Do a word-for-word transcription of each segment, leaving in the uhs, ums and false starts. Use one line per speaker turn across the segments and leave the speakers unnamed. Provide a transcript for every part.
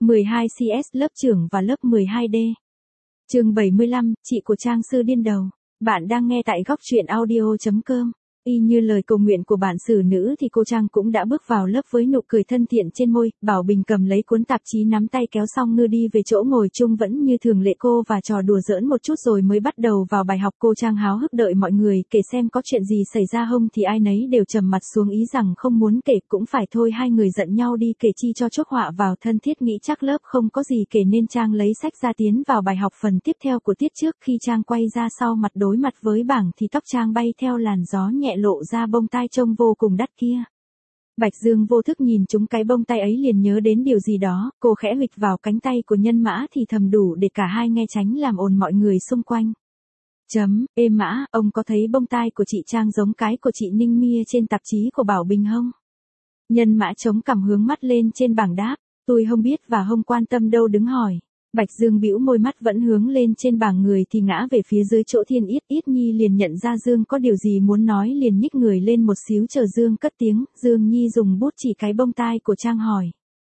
mười hai xê ét lớp trưởng và lớp mười hai D. Chương bảy mươi lăm, chị của Trang Sư điên đầu. Bạn đang nghe tại góc truyện audio chấm com. Y như lời cầu nguyện của bản xử nữ thì cô Trang cũng đã bước vào lớp với nụ cười thân thiện trên môi. Bảo Bình cầm lấy cuốn tạp chí nắm tay kéo xong ngư đi về chỗ ngồi chung vẫn như thường lệ cô và trò đùa giỡn một chút rồi mới bắt đầu vào bài học. Cô Trang háo hức đợi mọi người kể xem có chuyện gì xảy ra không thì ai nấy đều trầm mặt xuống ý rằng không muốn kể cũng phải thôi, hai người giận nhau đi kể chi cho chuốc họa vào thân. Thiết nghĩ chắc lớp không có gì kể nên Trang lấy sách ra tiến vào bài học phần tiếp theo của tiết trước. Khi Trang quay ra sau mặt đối mặt với bảng thì tóc Trang bay theo làn gió nhẹ lộ ra bông tai trông vô cùng đắt kia. Bạch Dương vô thức nhìn chúng cái bông tai ấy liền nhớ đến điều gì đó, cô khẽ huỵch vào cánh tay của Nhân Mã thì thầm đủ để cả hai nghe tránh làm ồn mọi người xung quanh. Chấm, ê Mã, ông có thấy bông tai của chị Trang giống cái của chị Ninh Mia trên tạp chí của Bảo Bình không? Nhân Mã chống cằm hướng mắt lên trên bảng đáp, tôi không biết và không quan tâm đâu, đứng hỏi. Bạch Dương bĩu môi, mắt vẫn hướng lên trên bảng người thì ngã về phía dưới chỗ Thiên Yết. Yết Nhi liền nhận ra Dương có điều gì muốn nói liền nhích người lên một xíu chờ Dương cất tiếng. Dương Nhi dùng bút chỉ cái bông tai của Trang hỏi.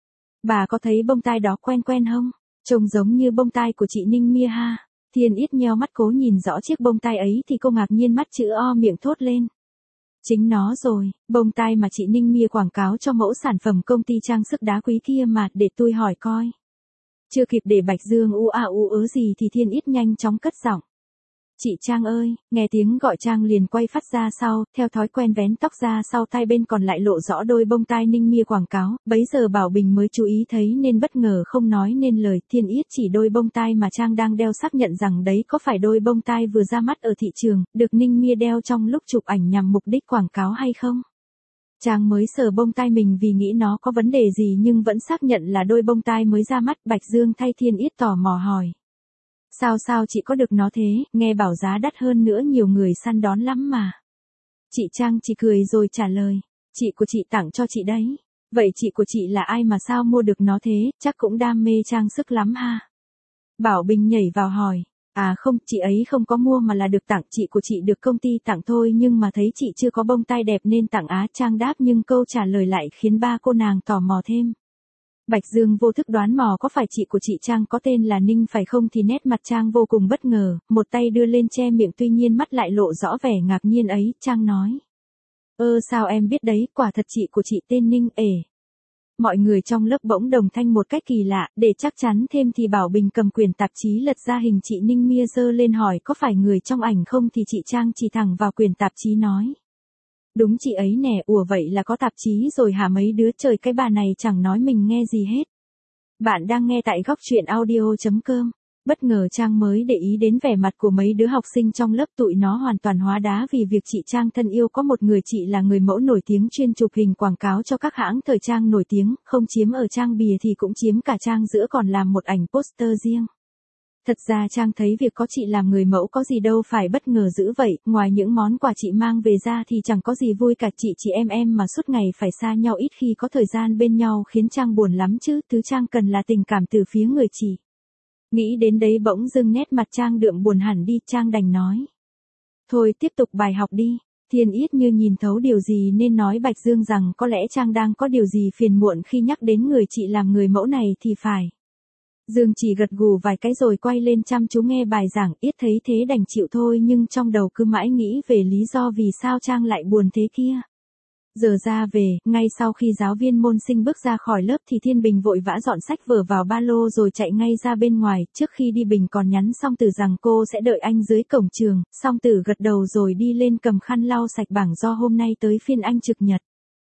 Bà có thấy bông tai đó quen quen không? Trông giống như bông tai của chị Ninh Mia ha. Thiên Yết nheo mắt cố nhìn rõ chiếc bông tai ấy thì cô ngạc nhiên mắt chữ O miệng thốt lên. Chính nó rồi, bông tai mà chị Ninh Mia quảng cáo cho mẫu sản phẩm công ty trang sức đá quý kia mà, để tôi hỏi coi. Chưa kịp để Bạch Dương u a u ớ gì thì Thiên Yết nhanh chóng cất giọng. Chị Trang ơi, nghe tiếng gọi Trang liền quay phát ra sau, theo thói quen vén tóc ra sau tai bên còn lại lộ rõ đôi bông tai Ninh Mia quảng cáo. Bấy giờ Bảo Bình mới chú ý thấy nên bất ngờ không nói nên lời. Thiên Yết chỉ đôi bông tai mà Trang đang đeo xác nhận rằng đấy có phải đôi bông tai vừa ra mắt ở thị trường, được Ninh Mia đeo trong lúc chụp ảnh nhằm mục đích quảng cáo hay không? Trang mới sờ bông tai mình vì nghĩ nó có vấn đề gì nhưng vẫn xác nhận là đôi bông tai mới ra mắt. Bạch Dương thay Thiên Yết tò mò hỏi. Sao sao chị có được nó thế, nghe bảo giá đắt hơn nữa, nhiều người săn đón lắm mà. Chị Trang chỉ cười rồi trả lời. Chị của chị tặng cho chị đấy. Vậy chị của chị là ai mà sao mua được nó thế, chắc cũng đam mê trang sức lắm ha. Bảo Bình nhảy vào hỏi. À không, chị ấy không có mua mà là được tặng, chị của chị được công ty tặng thôi nhưng mà thấy chị chưa có bông tai đẹp nên tặng á. Trang đáp nhưng câu trả lời lại khiến ba cô nàng tò mò thêm. Bạch Dương vô thức đoán mò có phải chị của chị Trang có tên là Ninh phải không thì nét mặt Trang vô cùng bất ngờ, một tay đưa lên che miệng tuy nhiên mắt lại lộ rõ vẻ ngạc nhiên ấy. Trang nói. Ơ sao em biết đấy, quả thật chị của chị tên Ninh ể. Mọi người trong lớp bỗng đồng thanh một cách kỳ lạ, để chắc chắn thêm thì Bảo Bình cầm quyển tạp chí lật ra hình chị Ninh Mia giơ lên hỏi có phải người trong ảnh không thì chị Trang chỉ thẳng vào quyển tạp chí nói. Đúng chị ấy nè, ủa vậy là có tạp chí rồi hả mấy đứa, trời cái bà này chẳng nói mình nghe gì hết. Bạn đang nghe tại góc truyện audio chấm com. Bất ngờ Trang mới để ý đến vẻ mặt của mấy đứa học sinh trong lớp, tụi nó hoàn toàn hóa đá vì việc chị Trang thân yêu có một người chị là người mẫu nổi tiếng chuyên chụp hình quảng cáo cho các hãng thời trang nổi tiếng, không chiếm ở trang bìa thì cũng chiếm cả trang giữa còn làm một ảnh poster riêng. Thật ra Trang thấy việc có chị làm người mẫu có gì đâu phải bất ngờ dữ vậy, ngoài những món quà chị mang về ra thì chẳng có gì vui cả. Chị chị em em mà suốt ngày phải xa nhau ít khi có thời gian bên nhau khiến Trang buồn lắm chứ, thứ Trang cần là tình cảm từ phía người chị. Nghĩ đến đấy bỗng dưng nét mặt Trang đượm buồn hẳn đi, Trang đành nói. Thôi tiếp tục bài học đi. Thiên Yết như nhìn thấu điều gì nên nói Bạch Dương rằng có lẽ Trang đang có điều gì phiền muộn khi nhắc đến người chị làm người mẫu này thì phải. Dương chỉ gật gù vài cái rồi quay lên chăm chú nghe bài giảng. Yết thấy thế đành chịu thôi nhưng trong đầu cứ mãi nghĩ về lý do vì sao Trang lại buồn thế kia. Giờ ra về, ngay sau khi giáo viên môn sinh bước ra khỏi lớp thì Thiên Bình vội vã dọn sách vở vào ba lô rồi chạy ngay ra bên ngoài. Trước khi đi Bình còn nhắn Song Tử rằng cô sẽ đợi anh dưới cổng trường. Song Tử gật đầu rồi đi lên cầm khăn lau sạch bảng do hôm nay tới phiên anh trực nhật.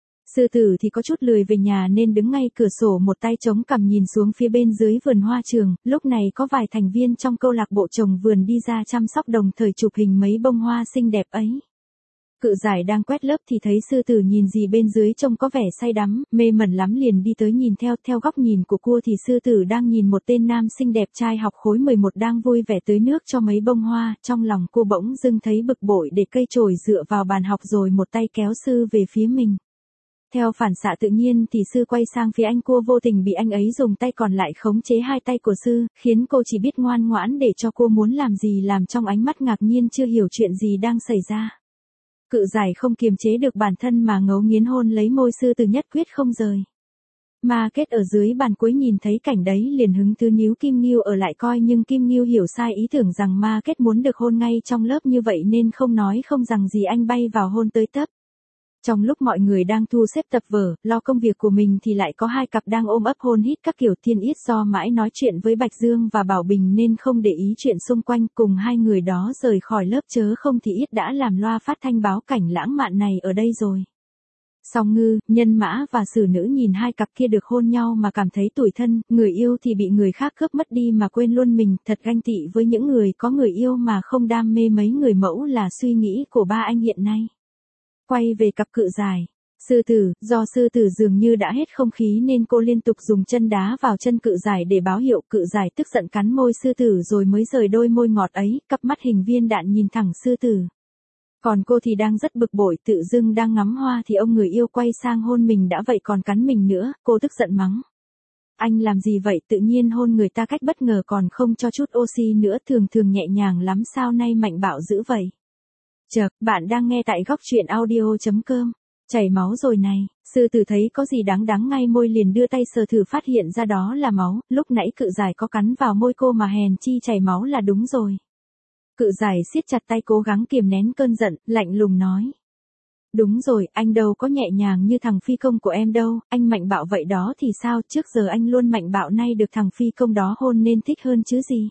Sư Tử thì có chút lười về nhà nên đứng ngay cửa sổ một tay chống cằm nhìn xuống phía bên dưới vườn hoa trường. Lúc này có vài thành viên trong câu lạc bộ trồng vườn đi ra chăm sóc đồng thời chụp hình mấy bông hoa xinh đẹp ấy. Cự Giải đang quét lớp thì thấy Sư Tử nhìn gì bên dưới trông có vẻ say đắm, mê mẩn lắm liền đi tới nhìn theo. Theo góc nhìn của cô thì Sư Tử đang nhìn một tên nam sinh đẹp trai học khối mười một đang vui vẻ tưới nước cho mấy bông hoa. Trong lòng cô bỗng dưng thấy bực bội để cây chổi dựa vào bàn học rồi một tay kéo Sư về phía mình. Theo phản xạ tự nhiên thì Sư quay sang phía anh, cô vô tình bị anh ấy dùng tay còn lại khống chế hai tay của Sư, khiến cô chỉ biết ngoan ngoãn để cho cô muốn làm gì làm, trong ánh mắt ngạc nhiên chưa hiểu chuyện gì đang xảy ra. Cự Giải không kiềm chế được bản thân mà ngấu nghiến hôn lấy môi Sư Tử nhất quyết không rời. Market ở dưới bàn cuối nhìn thấy cảnh đấy liền hứng tứ níu Kim Ngưu ở lại coi, nhưng Kim Ngưu hiểu sai ý tưởng rằng Market muốn được hôn ngay trong lớp như vậy nên không nói không rằng gì anh bay vào hôn tới tấp. Trong lúc mọi người đang thu xếp tập vở, lo công việc của mình thì lại có hai cặp đang ôm ấp hôn hít các kiểu. Thiên Yết do mãi nói chuyện với Bạch Dương và Bảo Bình nên không để ý chuyện xung quanh, cùng hai người đó rời khỏi lớp, chớ không thì Yết đã làm loa phát thanh báo cảnh lãng mạn này ở đây rồi. Song Ngư, Nhân Mã và Sử Nữ nhìn hai cặp kia được hôn nhau mà cảm thấy tủi thân, người yêu thì bị người khác cướp mất đi mà quên luôn mình, thật ganh tị với những người có người yêu mà không đam mê mấy người mẫu là suy nghĩ của ba anh hiện nay. Quay về cặp Cự Giải. Sư Tử, do Sư Tử dường như đã hết không khí nên cô liên tục dùng chân đá vào chân Cự Giải để báo hiệu. Cự Giải tức giận cắn môi Sư Tử rồi mới rời đôi môi ngọt ấy, cặp mắt hình viên đạn nhìn thẳng Sư Tử. Còn cô thì đang rất bực bội, tự dưng đang ngắm hoa thì ông người yêu quay sang hôn mình đã vậy còn cắn mình nữa, cô tức giận mắng. Anh làm gì vậy, tự nhiên hôn người ta cách bất ngờ còn không cho chút oxy nữa, thường thường nhẹ nhàng lắm sao nay mạnh bạo dữ vậy. Chợt, bạn đang nghe tại góc truyện audio chấm com. Chảy máu rồi này, Sư Tử thấy có gì đáng đáng ngay môi liền đưa tay sờ thử phát hiện ra đó là máu, lúc nãy Cự Giải có cắn vào môi cô mà hèn chi chảy máu là đúng rồi. Cự Giải siết chặt tay cố gắng kiềm nén cơn giận, lạnh lùng nói. Đúng rồi, anh đâu có nhẹ nhàng như thằng phi công của em đâu, anh mạnh bạo vậy đó thì sao, trước giờ anh luôn mạnh bạo, nay được thằng phi công đó hôn nên thích hơn chứ gì.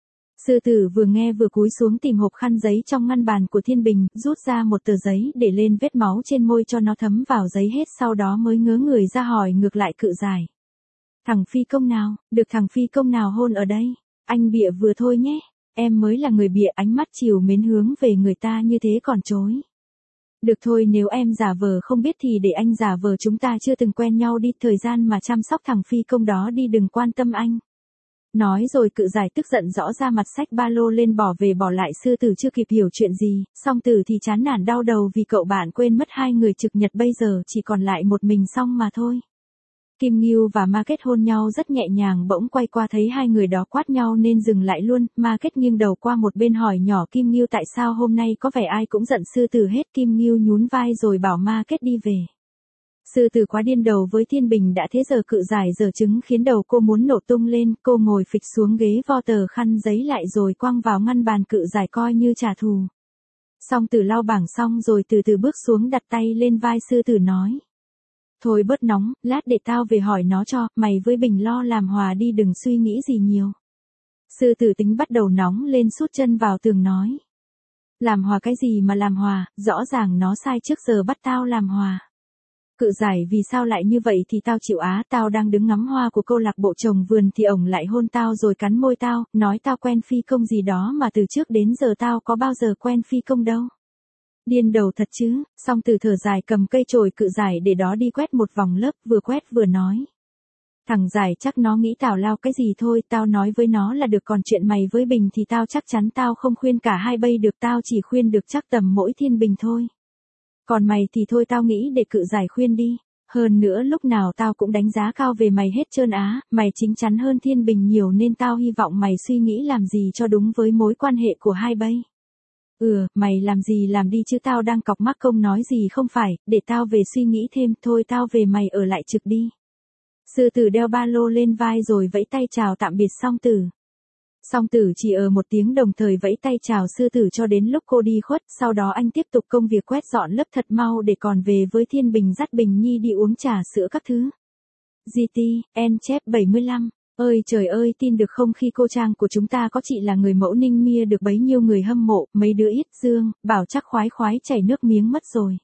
Sư Tử vừa nghe vừa cúi xuống tìm hộp khăn giấy trong ngăn bàn của Thiên Bình, rút ra một tờ giấy để lên vết máu trên môi cho nó thấm vào giấy hết, sau đó mới ngớ người ra hỏi ngược lại Cự Giải. Thằng phi công nào, được thằng phi công nào hôn ở đây, anh bịa vừa thôi nhé. Em mới là người bịa, ánh mắt chiều mến hướng về người ta như thế còn chối. Được thôi, nếu em giả vờ không biết thì để anh giả vờ chúng ta chưa từng quen nhau đi, thời gian mà chăm sóc thằng phi công đó đi, đừng quan tâm anh. Nói rồi Cự Giải tức giận rõ ra mặt xách ba lô lên bỏ về bỏ lại Sư Tử chưa kịp hiểu chuyện gì, Song Tử thì chán nản đau đầu vì cậu bạn quên mất hai người trực nhật bây giờ chỉ còn lại một mình Song mà thôi. Kim Ngưu và Market hôn nhau rất nhẹ nhàng, bỗng quay qua thấy hai người đó quát nhau nên dừng lại luôn. Market nghiêng đầu qua một bên hỏi nhỏ Kim Ngưu tại sao hôm nay có vẻ ai cũng giận Sư Tử hết. Kim Ngưu nhún vai rồi bảo Market đi về. Sư Tử quá điên đầu với Thiên Bình đã thế giờ Cự Giải giở trứng khiến đầu cô muốn nổ tung lên, cô ngồi phịch xuống ghế vo tờ khăn giấy lại rồi quăng vào ngăn bàn Cự Giải coi như trả thù. Song Tử lau bảng xong rồi từ từ bước xuống đặt tay lên vai Sư Tử nói. Thôi bớt nóng, lát để tao về hỏi nó cho, mày với Bình lo làm hòa đi, đừng suy nghĩ gì nhiều. Sư Tử tính bắt đầu nóng lên, sút chân vào tường nói. Làm hòa cái gì mà làm hòa, rõ ràng nó sai trước giờ bắt tao làm hòa. Cự Giải vì sao lại như vậy thì tao chịu á, tao đang đứng ngắm hoa của câu lạc bộ trồng vườn thì ổng lại hôn tao rồi cắn môi tao, nói tao quen phi công gì đó mà từ trước đến giờ tao có bao giờ quen phi công đâu. Điên đầu thật chứ. Song Tử thở dài cầm cây chổi Cự Giải để đó đi quét một vòng lớp, vừa quét vừa nói. Thằng Giải chắc nó nghĩ tào lao cái gì thôi, tao nói với nó là được, còn chuyện mày với Bình thì tao chắc chắn tao không khuyên cả hai bay được, tao chỉ khuyên được chắc tầm mỗi Thiên Bình thôi. Còn mày thì thôi, tao nghĩ để Cự Giải khuyên đi. Hơn nữa lúc nào tao cũng đánh giá cao về mày hết trơn á, mày chính chắn hơn Thiên Bình nhiều nên tao hy vọng mày suy nghĩ làm gì cho đúng với mối quan hệ của hai bay. Ừ, mày làm gì làm đi chứ, tao đang cọc mắc công nói gì không phải, để tao về suy nghĩ thêm, thôi tao về, mày ở lại trực đi. Sư Tử đeo ba lô lên vai rồi vẫy tay chào tạm biệt Song Tử. Song Tử chỉ ở một tiếng đồng thời vẫy tay chào Sư Tử cho đến lúc cô đi khuất, sau đó anh tiếp tục công việc quét dọn lớp thật mau để còn về với Thiên Bình dắt Bình Nhi đi uống trà sữa các thứ. giê tê, en chép bảy mươi lăm. Ơi trời ơi, tin được không, khi cô Trang của chúng ta có chị là người mẫu Ninh Mia được bấy nhiêu người hâm mộ, mấy đứa Yết Dương, bảo chắc khoái khoái chảy nước miếng mất rồi.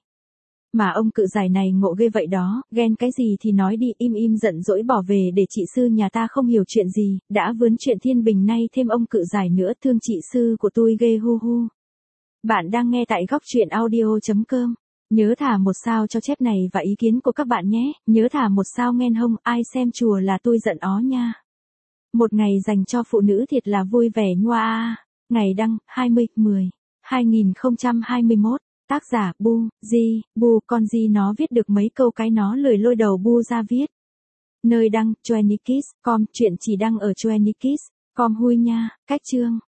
Mà ông Cự Giải này ngộ ghê vậy đó, ghen cái gì thì nói đi, im im giận dỗi bỏ về để chị Sư nhà ta không hiểu chuyện gì, đã vướng chuyện Thiên Bình nay thêm ông Cự Giải nữa, thương chị Sư của tôi ghê hu hu. Bạn đang nghe tại góc truyện audio chấm com. Nhớ thả một sao cho chép này và ý kiến của các bạn nhé, nhớ thả một sao nghen hông, ai xem chùa là tôi giận ó nha. Một ngày dành cho phụ nữ thiệt là vui vẻ nhoa. Ngày đăng, hai mươi, mười, hai nghìn không trăm hai mươi mốt. Tác giả, Bu, Di, Bu, con Di nó viết được mấy câu cái nó lười lôi đầu Bu ra viết. Nơi đăng, Chuenikis, com, chuyện chỉ đăng ở Chuenikis, com hui nha, cách chương.